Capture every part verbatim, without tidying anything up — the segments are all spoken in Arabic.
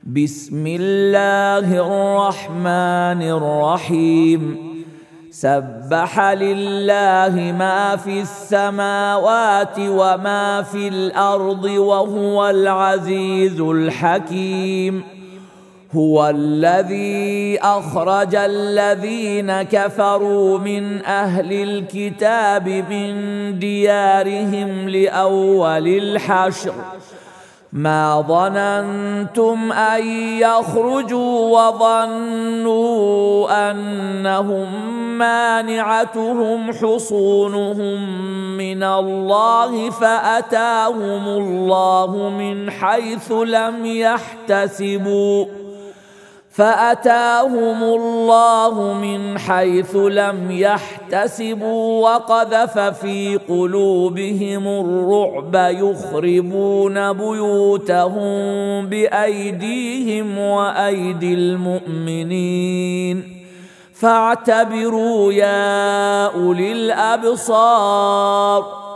بسم الله الرحمن الرحيم سبح لله ما في السماوات وما في الأرض وهو العزيز الحكيم. هو الذي أخرج الذين كفروا من أهل الكتاب من ديارهم لأول الحشر ما ظننتم أن يخرجوا وظنوا أنهم مانعتهم حصونهم من الله فأتاهم الله من حيث لم يحتسبوا فأتاهم الله من حيث لم يحتسبوا وقذف في قلوبهم الرعب يخربون بيوتهم بأيديهم وأيدي المؤمنين فاعتبروا يا أولي الأبصار.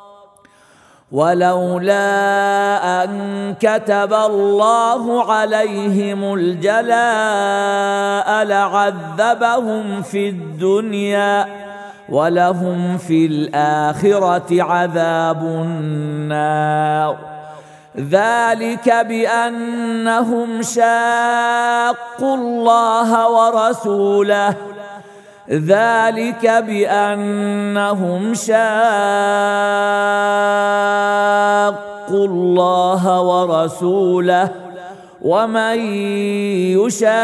ولولا أن كتب الله عليهم الجلاء لعذبهم في الدنيا ولهم في الآخرة عذاب النار ذلك بأنهم شاقوا الله ورسوله ذلك بأنهم شاقوا الله ورسوله ومن يشاق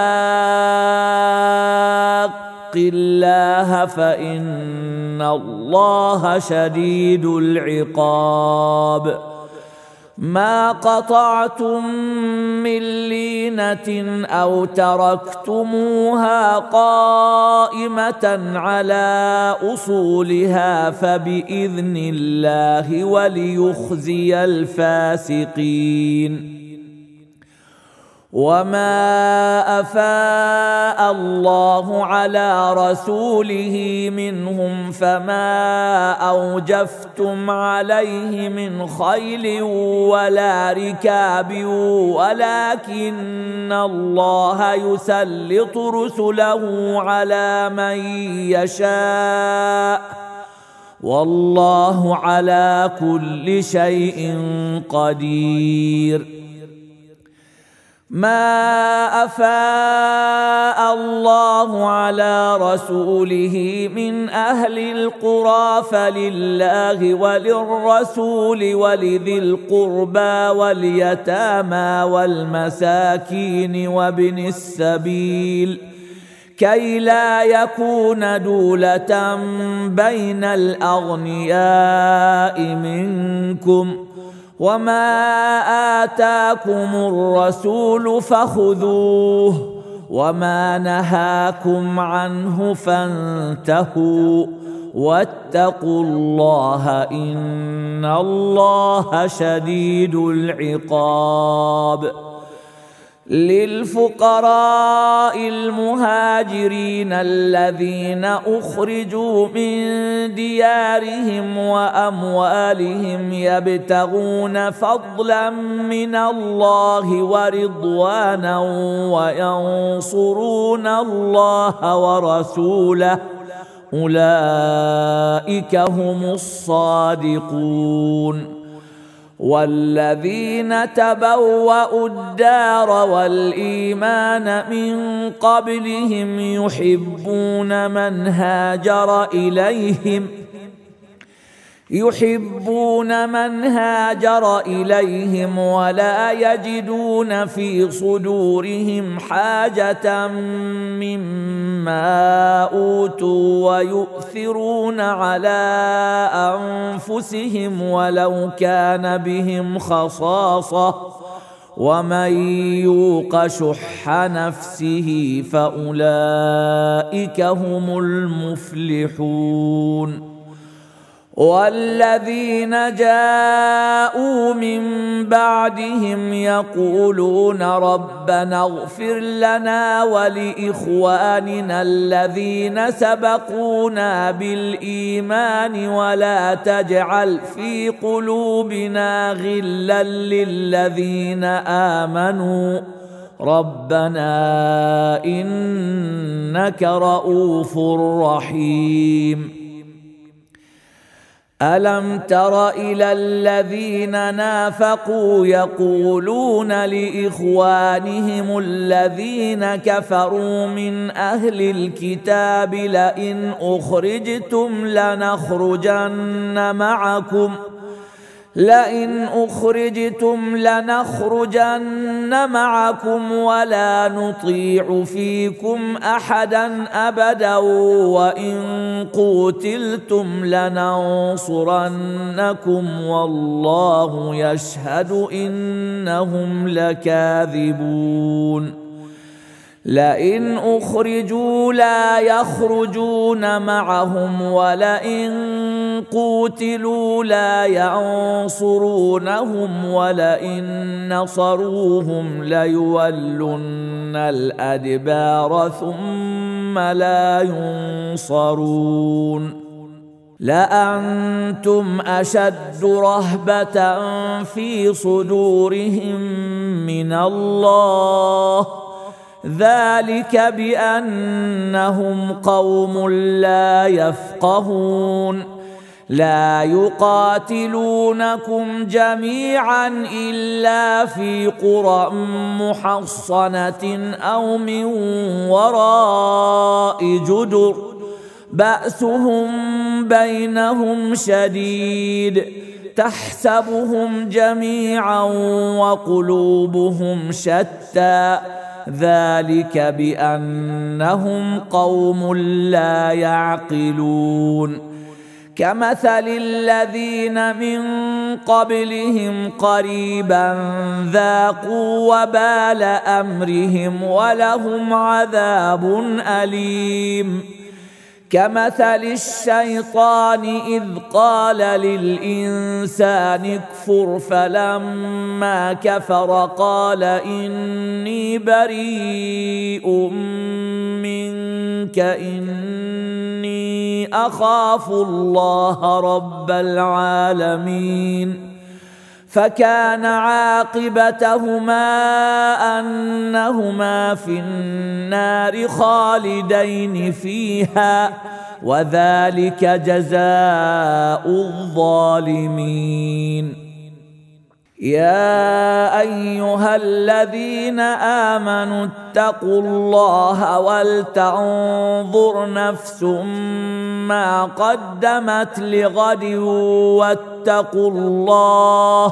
الله فإن الله شديد العقاب. ما قطعتم من لينة أو تركتموها قائمة على أصولها فبإذن الله وليخزي الفاسقين. وما أفاء الله على رسوله منهم فما أوجفتم عليه من خيل ولا ركاب ولكن الله يسلط رسله على من يشاء والله على كل شيء قدير. ما أفاء الله على رسوله من أهل القرى فلله وللرسول ولذي القربى واليتامى والمساكين وابن السبيل كي لا يكون دولة بين الأغنياء منكم وما آتاكم الرسول فخذوه وما نهاكم عنه فانتهوا واتقوا الله إن الله شديد العقاب. للفقراء المهاجرين الذين أخرجوا من ديارهم وأموالهم يبتغون فضلا من الله ورضوانا وينصرون الله ورسوله أولئك هم الصادقون. والذين تبوأوا الدار والإيمان من قبلهم يحبون من هاجر إليهم يحبون من هاجر إليهم ولا يجدون في صدورهم حاجة مما أوتوا ويؤثرون على أنفسهم ولو كان بهم خصاصة ومن يوق شح نفسه فأولئك هم المفلحون. والذين جاءوا من بعدهم يقولون ربنا اغفر لنا ولإخواننا الذين سبقونا بالإيمان ولا تجعل في قلوبنا غلا للذين آمنوا ربنا إنك رؤوف رحيم. ألم تر إلى الذين نافقوا يقولون لإخوانهم الذين كفروا من أهل الكتاب لئن أخرجتم لنخرجن معكم لئن أخرجتم لنخرجن معكم ولا نطيع فيكم أحدا أبدا وإن قوتلتم لننصرنكم والله يشهد إنهم لكاذبون. لئن أخرجوا لا يخرجون معهم ولئن قوتلوا لا ينصرونهم ولئن نصروهم ليولن الأدبار ثم لا ينصرون. لأنتم أشد رهبة في صدورهم من الله ذلك بأنهم قوم لا يفقهون. لا يقاتلونكم جميعا إلا في قرى محصنة أو من وراء جدر بأسهم بينهم شديد تحسبهم جميعا وقلوبهم شتى ذلك بأنهم قوم لا يعقلون. كمثل الذين من قبلهم قريبا ذاقوا وبال أمرهم ولهم عذاب أليم. كمثل الشيطان إذ قال للإنسان اكفر فلما كفر قال إني بريء منك إني أخاف الله رب العالمين. فكان عاقبتهما أنهما في النار خالدين فيها وذلك جزاء الظالمين. يا أيها الذين آمنوا اتقوا الله ولتنظر نفس ما قدمت لغد واتقوا الله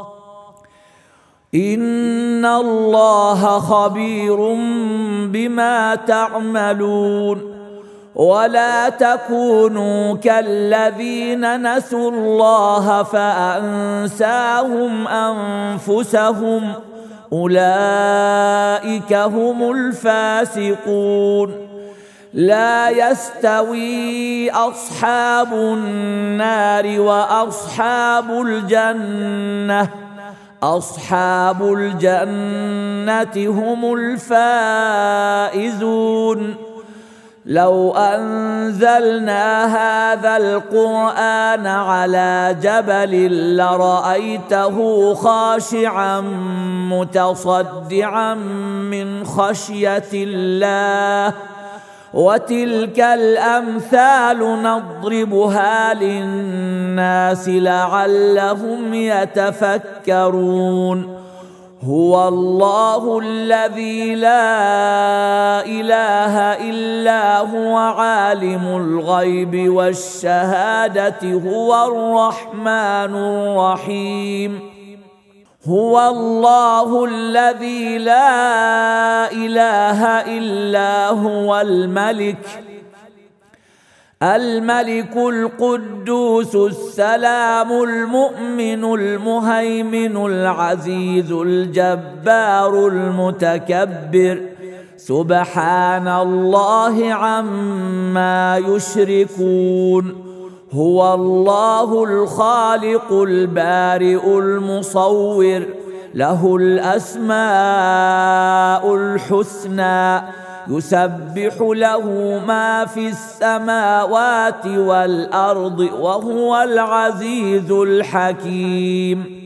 إن الله خبير بما تعملون. ولا تكونوا كالذين نسوا الله فأنساهم أنفسهم أولئك هم الفاسقون. لا يستوي أصحاب النار وأصحاب الجنة أصحاب الجنة هم الفائزون. لو أنزلنا هذا القرآن على جبل لرأيته خاشعا متصدعا من خشية الله وتلك الأمثال نضربها للناس لعلهم يتفكرون. هو الله الذي لا إله إلا هو عالم الغيب والشهادة هو الرحمن الرحيم. هو الله الذي لا إله إلا هو الملك الملك القدوس السلام المؤمن المهيمن العزيز الجبار المتكبر سبحان الله عما يشركون. هو الله الخالق البارئ المصور، له الأسماء الحسنى، يسبح له ما في السماوات والأرض، وهو العزيز الحكيم.